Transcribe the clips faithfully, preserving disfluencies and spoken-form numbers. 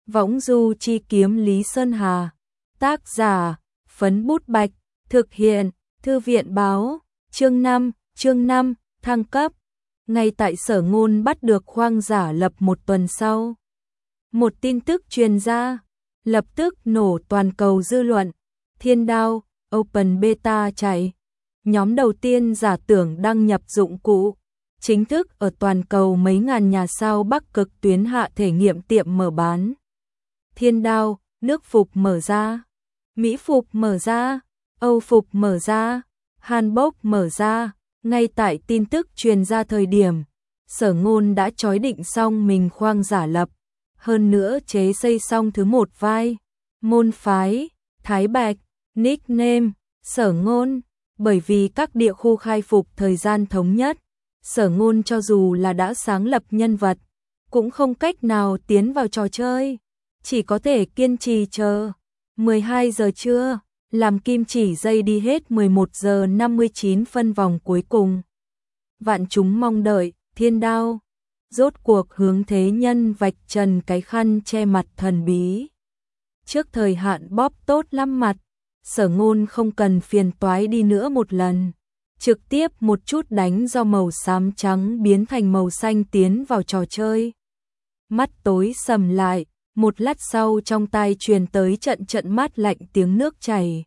Võng du chi kiếm Lý Sơn Hà. Tác giả, Phấn Bút Bạch. Thực hiện, Thư viện báo. Chương năm, chương năm, thăng cấp. Ngay tại Sở Ngôn bắt được Khoang Giả Lập một tuần sau, một tin tức truyền ra, lập tức nổ toàn cầu dư luận. Thiên Đao, Open Beta chạy. Nhóm đầu tiên giả tưởng đăng nhập dụng cụ, chính thức ở toàn cầu mấy ngàn nhà sao Bắc Cực tuyến hạ thể nghiệm tiệm mở bán. Thiên Đao, nước phục mở ra, Mỹ phục mở ra, Âu phục mở ra, Hàn Bốc mở ra. Ngay tại tin tức truyền ra thời điểm, Sở Ngôn đã chói định xong mình Khoang Giả Lập, hơn nữa chế xây xong thứ một vai, môn phái, Thái Bạch, nickname, Sở Ngôn. Bởi vì các địa khu khai phục thời gian thống nhất, Sở Ngôn cho dù là đã sáng lập nhân vật, cũng không cách nào tiến vào trò chơi, chỉ có thể kiên trì chờ. mười hai giờ trưa, làm kim chỉ dây đi hết mười một giờ năm mươi chín phân vòng cuối cùng. Vạn chúng mong đợi, Thiên Đao rốt cuộc hướng thế nhân vạch trần cái khăn che mặt thần bí. Trước thời hạn bóp tốt lắm mặt, Sở Ngôn không cần phiền toái đi nữa một lần, trực tiếp một chút đánh do màu xám trắng biến thành màu xanh tiến vào trò chơi. Mắt tối sầm lại, một lát sau trong tai truyền tới trận trận mát lạnh tiếng nước chảy,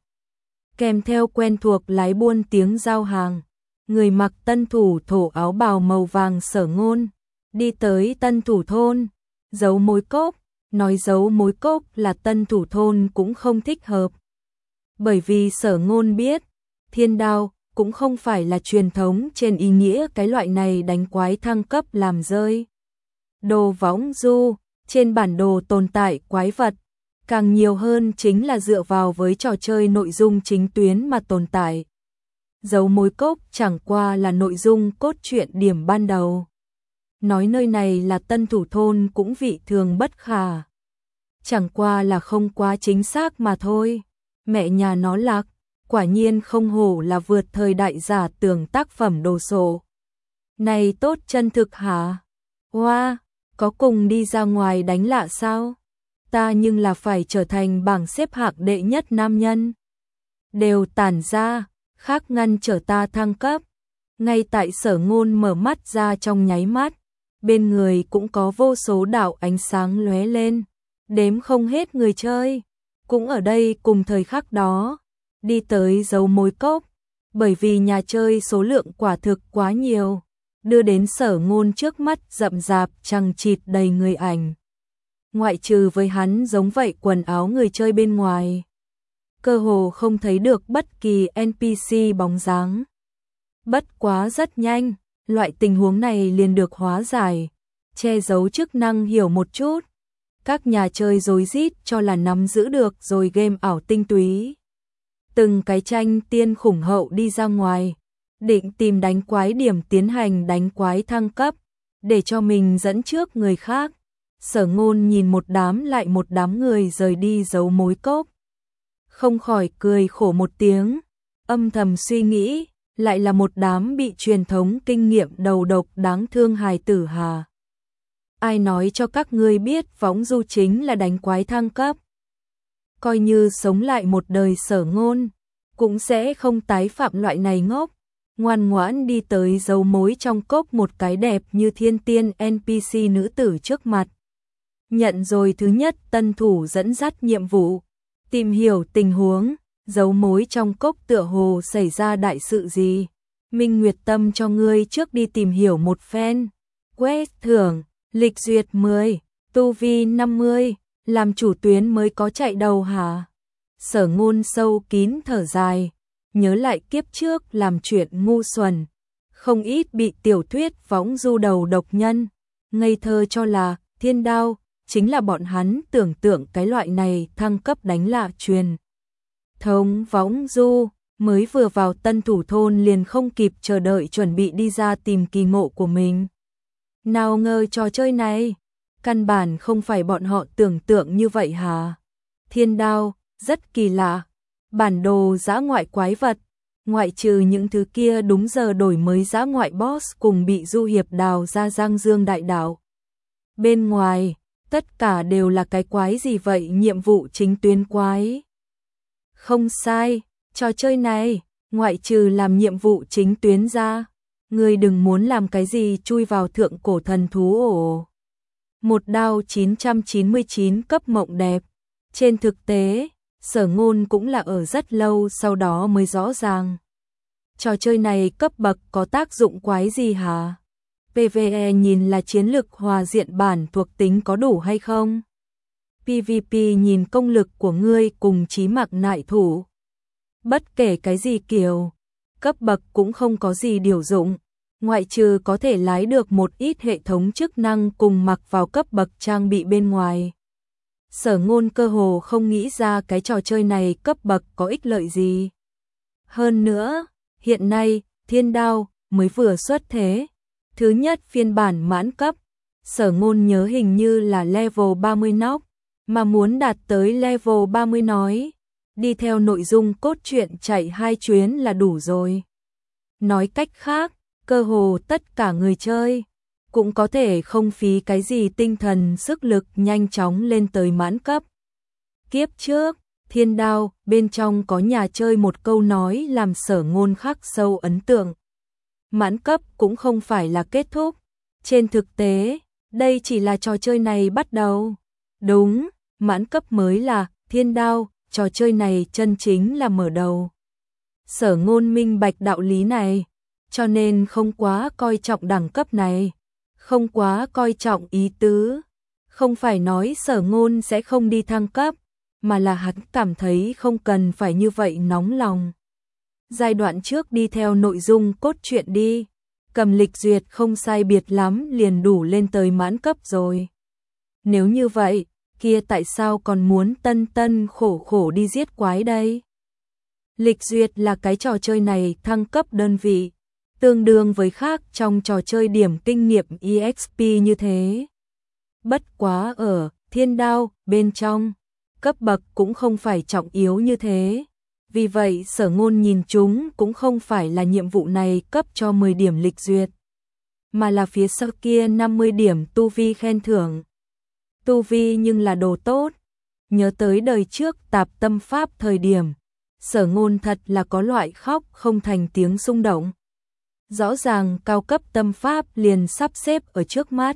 kèm theo quen thuộc lái buôn tiếng giao hàng. Người mặc tân thủ thổ áo bào màu vàng Sở Ngôn đi tới tân thủ thôn, giấu mối cốc. Nói giấu mối cốc là tân thủ thôn cũng không thích hợp, bởi vì Sở Ngôn biết, Thiên Đao cũng không phải là truyền thống trên ý nghĩa cái loại này đánh quái thăng cấp làm rơi đồ võng du, trên bản đồ tồn tại quái vật, càng nhiều hơn chính là dựa vào với trò chơi nội dung chính tuyến mà tồn tại. Giấu mối cốc chẳng qua là nội dung cốt truyện điểm ban đầu. Nói nơi này là tân thủ thôn cũng vị thường bất khả, chẳng qua là không quá chính xác mà thôi. Mẹ nhà nó lạc, quả nhiên không hổ là vượt thời đại giả tưởng tác phẩm đồ sộ. Này tốt chân thực hả? Wow, có cùng đi ra ngoài đánh lạ sao? Ta nhưng là phải trở thành bảng xếp hạng đệ nhất nam nhân. Đều tản ra, khác ngăn trở ta thăng cấp. Ngay tại Sở Ngôn mở mắt ra trong nháy mắt, bên người cũng có vô số đạo ánh sáng lóe lên, đếm không hết người chơi cũng ở đây cùng thời khắc đó đi tới giấu mối cốc, bởi vì nhà chơi số lượng quả thực quá nhiều, đưa đến Sở Ngôn trước mắt rậm rạp chằng chịt đầy người ảnh. Ngoại trừ với hắn giống vậy quần áo người chơi bên ngoài, cơ hồ không thấy được bất kỳ en pê xê bóng dáng. Bất quá rất nhanh, loại tình huống này liền được hóa giải, che giấu chức năng hiểu một chút. Các nhà chơi rối rít cho là nắm giữ được rồi game ảo tinh túy. Từng cái tranh tiên khủng hậu đi ra ngoài, định tìm đánh quái điểm tiến hành đánh quái thăng cấp, để cho mình dẫn trước người khác. Sở Ngôn nhìn một đám lại một đám người rời đi giấu mối cốc, không khỏi cười khổ một tiếng, âm thầm suy nghĩ, lại là một đám bị truyền thống kinh nghiệm đầu độc đáng thương hài tử hà. Ai nói cho các ngươi biết võng du chính là đánh quái thăng cấp? Coi như sống lại một đời Sở Ngôn, cũng sẽ không tái phạm loại này ngốc. Ngoan ngoãn đi tới giấu mối trong cốc một cái đẹp như thiên tiên en pê xê nữ tử trước mặt. Nhận rồi thứ nhất tân thủ dẫn dắt nhiệm vụ, tìm hiểu tình huống, giấu mối trong cốc tựa hồ xảy ra đại sự gì. Minh Nguyệt Tâm cho ngươi trước đi tìm hiểu một phen. Quét thưởng, lịch duyệt mười, tu vi năm mươi, làm chủ tuyến mới có chạy đầu hả? Sở Ngôn sâu kín thở dài, nhớ lại kiếp trước làm chuyện ngu xuẩn, không ít bị tiểu thuyết võng du đầu độc nhân ngây thơ cho là Thiên Đao chính là bọn hắn tưởng tượng cái loại này thăng cấp đánh lạ truyền thống võng du. Mới vừa vào tân thủ thôn liền không kịp chờ đợi chuẩn bị đi ra tìm kỳ ngộ của mình. Nào ngờ trò chơi này, căn bản không phải bọn họ tưởng tượng như vậy hả? Thiên Đao, rất kỳ lạ. Bản đồ dã ngoại quái vật, ngoại trừ những thứ kia đúng giờ đổi mới dã ngoại boss cùng bị du hiệp đào ra Giang Dương đại đảo. Bên ngoài, Tất cả đều là cái quái gì vậy, nhiệm vụ chính tuyến quái. Không sai, trò chơi này, ngoại trừ làm nhiệm vụ chính tuyến ra, ngươi đừng muốn làm cái gì chui vào thượng cổ thần thú ổ. Một đao chín trăm chín mươi chín cấp mộng đẹp. Trên thực tế, Sở Ngôn cũng là ở rất lâu sau đó mới rõ ràng. Trò chơi này cấp bậc có tác dụng quái gì hả? pê vê e nhìn là chiến lực hòa diện bản thuộc tính có đủ hay không? pê vê pê nhìn công lực của ngươi cùng chí mặc nại thủ. Bất kể cái gì kiểu, cấp bậc cũng không có gì điều dụng, ngoại trừ có thể lái được một ít hệ thống chức năng cùng mặc vào cấp bậc trang bị bên ngoài. Sở Ngôn cơ hồ không nghĩ ra cái trò chơi này cấp bậc có ích lợi gì. Hơn nữa, hiện nay, Thiên Đao mới vừa xuất thế. Thứ nhất phiên bản mãn cấp, Sở Ngôn nhớ hình như là level ba mươi nóc, mà muốn đạt tới level ba mươi nói, đi theo nội dung cốt truyện chạy hai chuyến là đủ rồi. Nói cách khác, cơ hồ tất cả người chơi cũng có thể không phí cái gì tinh thần sức lực nhanh chóng lên tới mãn cấp. Kiếp trước, Thiên Đao bên trong có nhà chơi một câu nói làm Sở Ngôn khắc sâu ấn tượng. Mãn cấp cũng không phải là kết thúc. Trên thực tế, đây chỉ là trò chơi này bắt đầu. Đúng, mãn cấp mới là Thiên Đao, trò chơi này chân chính là mở đầu. Sở Ngôn minh bạch đạo lý này, cho nên không quá coi trọng đẳng cấp này, không quá coi trọng ý tứ. Không phải nói Sở Ngôn sẽ không đi thăng cấp, mà là hắn cảm thấy không cần phải như vậy nóng lòng. Giai đoạn trước đi theo nội dung cốt truyện đi, cầm lịch duyệt không sai biệt lắm liền đủ lên tới mãn cấp rồi. Nếu như vậy, kia tại sao còn muốn tân tân khổ khổ đi giết quái đây? Lịch duyệt là cái trò chơi này thăng cấp đơn vị, tương đương với khác trong trò chơi điểm kinh nghiệm e ích pê như thế. Bất quá ở Thiên Đao bên trong, cấp bậc cũng không phải trọng yếu như thế. Vì vậy Sở Ngôn nhìn chúng cũng không phải là nhiệm vụ này cấp cho mười điểm lịch duyệt, mà là phía sau kia năm mươi điểm tu vi khen thưởng. Tu vi nhưng là đồ tốt. Nhớ tới đời trước tạp tâm pháp thời điểm, Sở Ngôn thật là có loại khóc không thành tiếng xung động. Rõ ràng cao cấp tâm pháp liền sắp xếp ở trước mắt.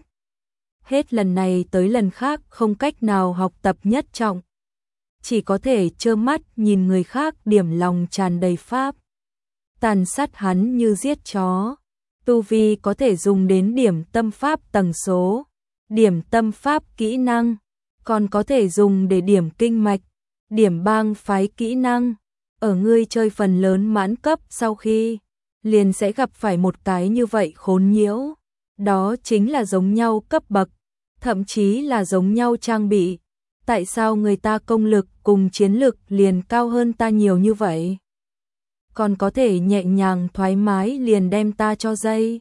Hết lần này tới lần khác không cách nào học tập nhất trọng. Chỉ có thể trơ mắt nhìn người khác điểm lòng tràn đầy pháp. Tàn sát hắn như giết chó. Tu vi có thể dùng đến điểm tâm pháp tầng số, điểm tâm pháp kỹ năng, còn có thể dùng để điểm kinh mạch, điểm bang phái kỹ năng. Ở ngươi chơi phần lớn mãn cấp sau khi, liền sẽ gặp phải một cái như vậy khốn nhiễu. Đó chính là giống nhau cấp bậc, thậm chí là giống nhau trang bị. Tại sao người ta công lực cùng chiến lực liền cao hơn ta nhiều như vậy? Còn có thể nhẹ nhàng thoải mái liền đem ta cho dây.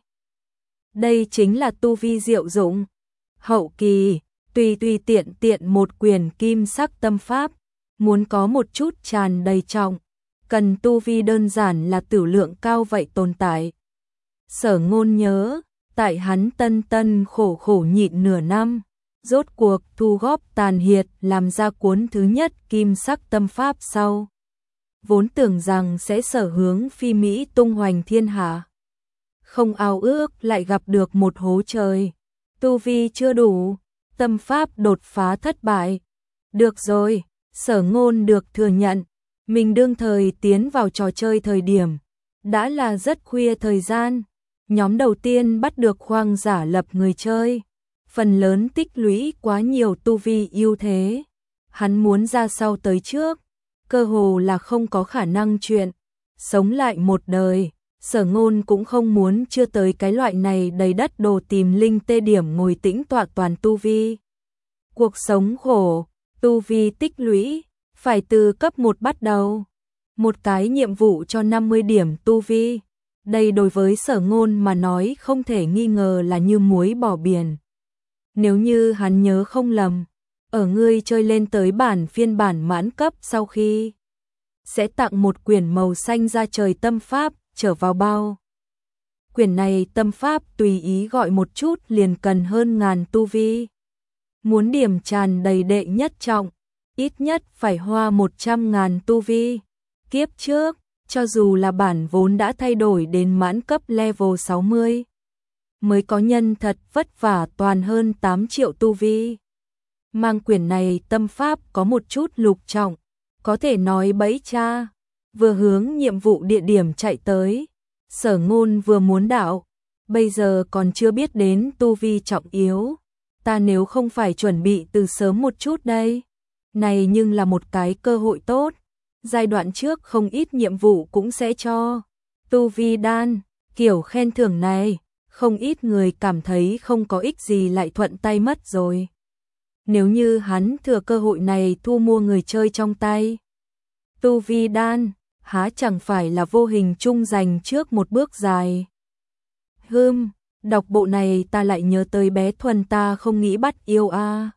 Đây chính là tu vi diệu dụng. Hậu kỳ, tùy tùy tiện tiện một quyền kim sắc tâm pháp, muốn có một chút tràn đầy trọng, cần tu vi đơn giản là tử lượng cao vậy tồn tại. Sở Ngôn nhớ, tại hắn tân tân khổ khổ nhịn nửa năm, rốt cuộc thu góp tàn hiệt làm ra cuốn thứ nhất kim sắc tâm pháp sau. Vốn tưởng rằng sẽ sở hướng phi Mỹ tung hoành thiên hạ. Không ao ước lại gặp được một hố trời. Tu vi chưa đủ, tâm pháp đột phá thất bại. Được rồi, Sở Ngôn được thừa nhận. Mình đương thời tiến vào trò chơi thời điểm, đã là rất khuya thời gian. Nhóm đầu tiên bắt được khoang giả lập người chơi. Phần lớn tích lũy quá nhiều tu vi ưu thế. Hắn muốn ra sau tới trước, cơ hồ là không có khả năng chuyện. Sống lại một đời, Sở Ngôn cũng không muốn chưa tới cái loại này đầy đất đồ tìm linh tê điểm ngồi tĩnh tọa toàn tu vi. Cuộc sống khổ, tu vi tích lũy, phải từ cấp một bắt đầu. Một cái nhiệm vụ cho năm mươi điểm tu vi. Đây đối với Sở Ngôn mà nói không thể nghi ngờ là như muối bỏ biển. Nếu như hắn nhớ không lầm, ở ngươi chơi lên tới bản phiên bản mãn cấp sau khi, sẽ tặng một quyển màu xanh ra trời tâm pháp trở vào bao. Quyển này tâm pháp tùy ý gọi một chút liền cần hơn ngàn tu vi. Muốn điểm tràn đầy đệ nhất trọng, ít nhất phải hoa một trăm ngàn tu vi. Kiếp trước, cho dù là bản vốn đã thay đổi đến mãn cấp level sáu mươi, mới có nhân thật vất vả toàn hơn tám triệu tu vi. Mang quyển này tâm pháp có một chút lục trọng, có thể nói bẫy cha, vừa hướng nhiệm vụ địa điểm chạy tới. Sở Ngôn vừa muốn đạo, bây giờ còn chưa biết đến tu vi trọng yếu. Ta nếu không phải chuẩn bị từ sớm một chút đây. Này nhưng là một cái cơ hội tốt. Giai đoạn trước không ít nhiệm vụ cũng sẽ cho tu vi đan, kiểu khen thưởng này, không ít người cảm thấy không có ích gì lại thuận tay mất rồi. Nếu như hắn thừa cơ hội này thu mua người chơi trong tay, tu vi đan, há chẳng phải là vô hình chung giành trước một bước dài. Hừm, đọc bộ này ta lại nhớ tới bé Thuần ta không nghĩ bắt yêu a. À.